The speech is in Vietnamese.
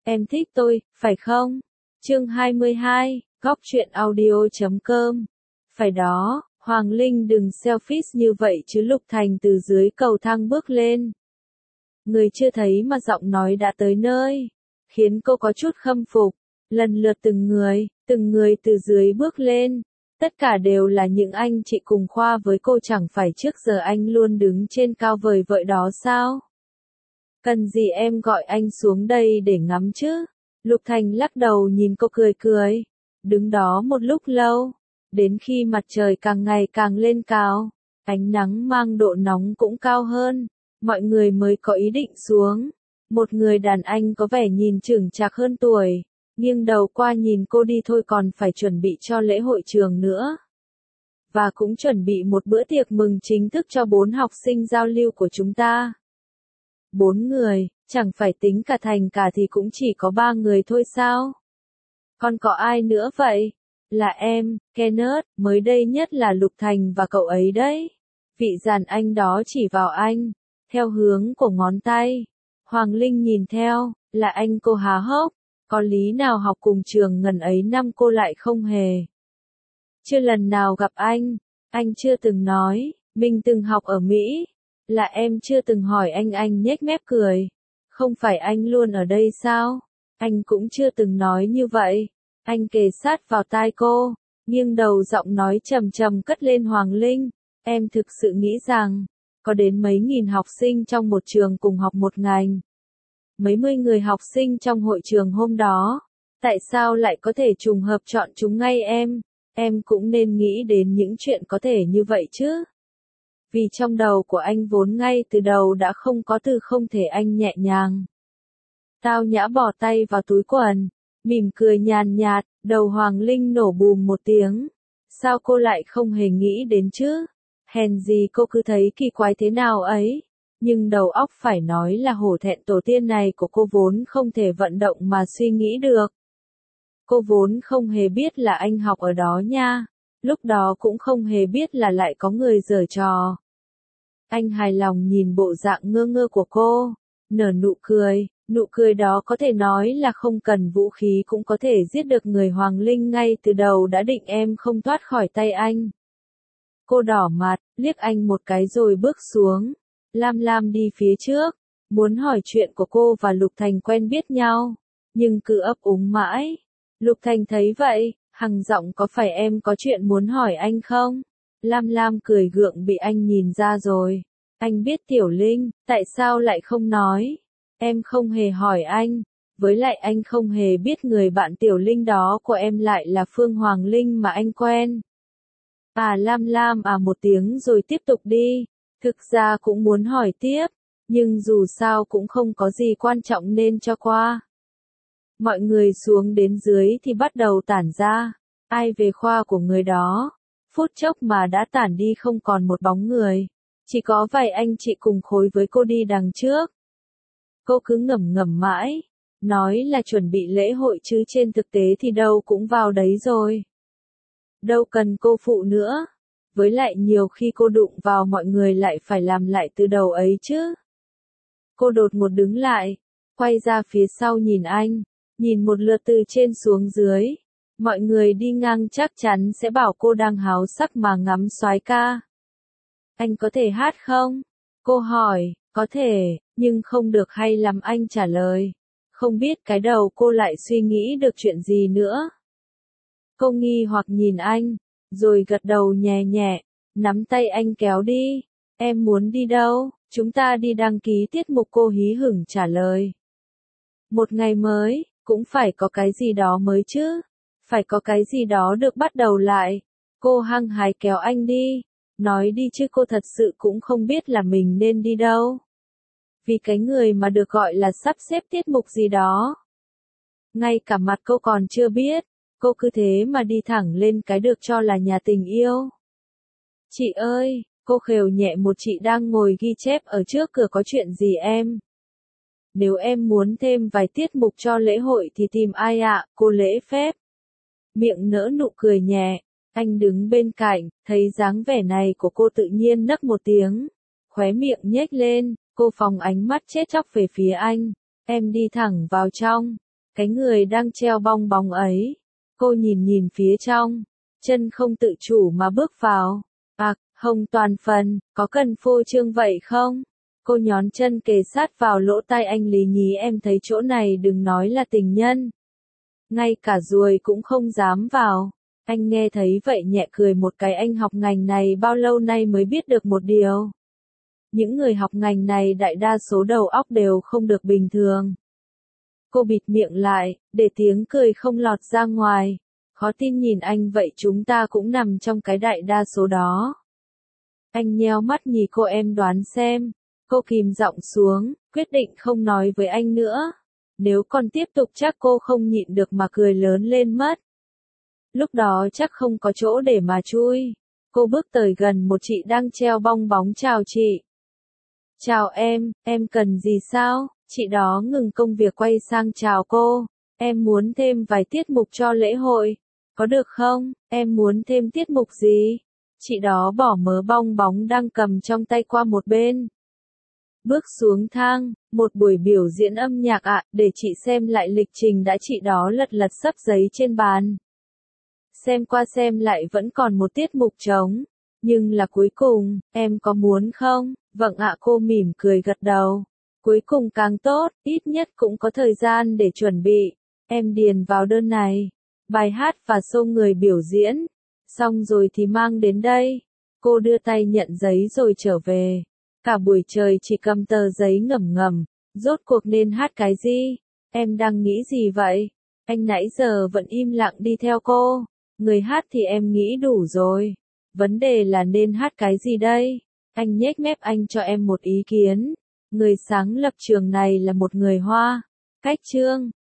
Em thích tôi, phải không? Chương 22, Góc truyện audio.com. Phải đó, Hoàng Linh đừng selfish như vậy chứ. Lục Thành từ dưới cầu thang bước lên. Người chưa thấy mà giọng nói đã tới nơi, khiến cô có chút khâm phục. Lần lượt từng người từ dưới bước lên. Tất cả đều là những anh chị cùng khoa với cô, chẳng phải trước giờ anh luôn đứng trên cao vời vợi đó sao? Cần gì em gọi anh xuống đây để ngắm chứ? Lục Thành lắc đầu nhìn cô cười cười. Đứng đó một lúc lâu, đến khi mặt trời càng ngày càng lên cao, ánh nắng mang độ nóng cũng cao hơn, mọi người mới có ý định xuống. Một người đàn anh có vẻ nhìn chưởng chạc hơn tuổi, nghiêng đầu qua nhìn cô đi. Thôi còn phải chuẩn bị cho lễ hội trường nữa. Và cũng chuẩn bị một bữa tiệc mừng chính thức cho 4 học sinh giao lưu của chúng ta. 4 người, chẳng phải tính cả Thành cả thì cũng chỉ có 3 người thôi sao? Còn có ai nữa vậy? Là em, Kenneth, mới đây nhất là Lục Thành và cậu ấy đấy. Vị dàn anh đó chỉ vào anh, theo hướng của ngón tay. Hoàng Linh nhìn theo, là anh. Cô há hốc, có lý nào học cùng trường ngần ấy năm cô lại không hề. Chưa lần nào gặp anh chưa từng nói, mình từng học ở Mỹ. Là em chưa từng hỏi anh nhếch mép cười. Không phải anh luôn ở đây sao? Anh cũng chưa từng nói như vậy. Anh kề sát vào tai cô, nghiêng đầu giọng nói trầm trầm cất lên. Hoàng Linh, em thực sự nghĩ rằng, có đến mấy nghìn học sinh trong một trường cùng học một ngành. Mấy mươi người học sinh trong hội trường hôm đó, tại sao lại có thể trùng hợp chọn chúng ngay em? Em cũng nên nghĩ đến những chuyện có thể như vậy chứ. Vì trong đầu của anh vốn ngay từ đầu đã không có từ không thể. Anh nhẹ nhàng, tao nhã bỏ tay vào túi quần, mỉm cười nhàn nhạt. Đầu Hoàng Linh nổ bùm một tiếng. Sao cô lại không hề nghĩ đến chứ? Hèn gì cô cứ thấy kỳ quái thế nào ấy. Nhưng đầu óc phải nói là hổ thẹn tổ tiên này của cô vốn không thể vận động mà suy nghĩ được. Cô vốn không hề biết là anh học ở đó nha. Lúc đó cũng không hề biết là lại có người giở trò. Anh hài lòng nhìn bộ dạng ngơ ngơ của cô, nở nụ cười đó có thể nói là không cần vũ khí cũng có thể giết được người. Hoàng Linh ngay từ đầu đã định em không thoát khỏi tay anh. Cô đỏ mặt, liếc anh một cái rồi bước xuống. Lam Lam đi phía trước, muốn hỏi chuyện của cô và Lục Thành quen biết nhau, nhưng cứ ấp úng mãi. Lục Thành thấy vậy, hằng giọng có phải em có chuyện muốn hỏi anh không? Lam Lam cười gượng bị anh nhìn ra rồi. Anh biết Tiểu Linh, tại sao lại không nói? Em không hề hỏi anh, với lại anh không hề biết người bạn Tiểu Linh đó của em lại là Phương Hoàng Linh mà anh quen. Lam Lam một tiếng rồi tiếp tục đi. Thực ra cũng muốn hỏi tiếp, nhưng dù sao cũng không có gì quan trọng nên cho qua. Mọi người xuống đến dưới thì bắt đầu tản ra, ai về khoa của người đó. Phút chốc mà đã tản đi không còn một bóng người, chỉ có vài anh chị cùng khối với cô đi đằng trước. Cô cứ ngẩm ngẩm mãi, nói là chuẩn bị lễ hội chứ trên thực tế thì đâu cũng vào đấy rồi. Đâu cần cô phụ nữa. Với lại nhiều khi cô đụng vào mọi người lại phải làm lại từ đầu ấy chứ. Cô đột ngột đứng lại, quay ra phía sau nhìn anh, nhìn một lượt từ trên xuống dưới. Mọi người đi ngang chắc chắn sẽ bảo cô đang háo sắc mà ngắm soái ca. Anh có thể hát không? Cô hỏi. Có thể, nhưng không được hay lắm, anh trả lời. Không biết cái đầu cô lại suy nghĩ được chuyện gì nữa. Cô nghi hoặc nhìn anh, rồi gật đầu nhẹ nhẹ, nắm tay anh kéo đi. Em muốn đi đâu? Chúng ta đi đăng ký tiết mục, cô hí hửng trả lời. Một ngày mới, cũng phải có cái gì đó mới chứ. Phải có cái gì đó được bắt đầu lại. Cô hăng hái kéo anh đi. Nói đi chứ cô thật sự cũng không biết là mình nên đi đâu. Vì cái người mà được gọi là sắp xếp tiết mục gì đó. Ngay cả mặt cô còn chưa biết. Cô cứ thế mà đi thẳng lên cái được cho là nhà tình yêu. Chị ơi, cô khều nhẹ một chị đang ngồi ghi chép ở trước cửa, có chuyện gì em? Nếu em muốn thêm vài tiết mục cho lễ hội thì tìm ai ạ? Cô lễ phép. Miệng nở nụ cười nhẹ. Anh đứng bên cạnh, thấy dáng vẻ này của cô tự nhiên nấc một tiếng. Khóe miệng nhếch lên, cô phóng ánh mắt chết chóc về phía anh. Em đi thẳng vào trong. Cái người đang treo bong bóng ấy. Cô nhìn nhìn phía trong. Chân không tự chủ mà bước vào. Hồng toàn phần, có cần phô trương vậy không? Cô nhón chân kề sát vào lỗ tai anh Lý nhí, em thấy chỗ này đừng nói là tình nhân. Ngay cả ruồi cũng không dám vào. Anh nghe thấy vậy nhẹ cười một cái, anh học ngành này bao lâu nay mới biết được một điều. Những người học ngành này đại đa số đầu óc đều không được bình thường. Cô bịt miệng lại, để tiếng cười không lọt ra ngoài. Khó tin nhìn anh vậy, chúng ta cũng nằm trong cái đại đa số đó. Anh nheo mắt nhìn cô, em đoán xem. Cô kìm giọng xuống, quyết định không nói với anh nữa. Nếu còn tiếp tục chắc cô không nhịn được mà cười lớn lên mất. Lúc đó chắc không có chỗ để mà chui. Cô bước tới gần một chị đang treo bong bóng, chào chị. Chào em cần gì sao? Chị đó ngừng công việc quay sang chào cô. Em muốn thêm vài tiết mục cho lễ hội. Có được không? Em muốn thêm tiết mục gì? Chị đó bỏ mớ bong bóng đang cầm trong tay qua một bên. Bước xuống thang, một buổi biểu diễn âm nhạc ạ, để chị xem lại lịch trình đã. Chị đó lật lật sấp giấy trên bàn. Xem qua xem lại vẫn còn một tiết mục trống. Nhưng là cuối cùng, em có muốn không? Vâng ạ, cô mỉm cười gật đầu. Cuối cùng càng tốt, ít nhất cũng có thời gian để chuẩn bị. Em điền vào đơn này. Bài hát và show người biểu diễn. Xong rồi thì mang đến đây. Cô đưa tay nhận giấy rồi trở về. Cả buổi trời chỉ cầm tờ giấy ngẩm ngầm. Rốt cuộc nên hát cái gì? Em đang nghĩ gì vậy? Anh nãy giờ vẫn im lặng đi theo cô. Người hát thì em nghĩ đủ rồi. Vấn đề là nên hát cái gì đây? Anh nhếch mép, anh cho em một ý kiến. Người sáng lập trường này là một người Hoa. Cách chương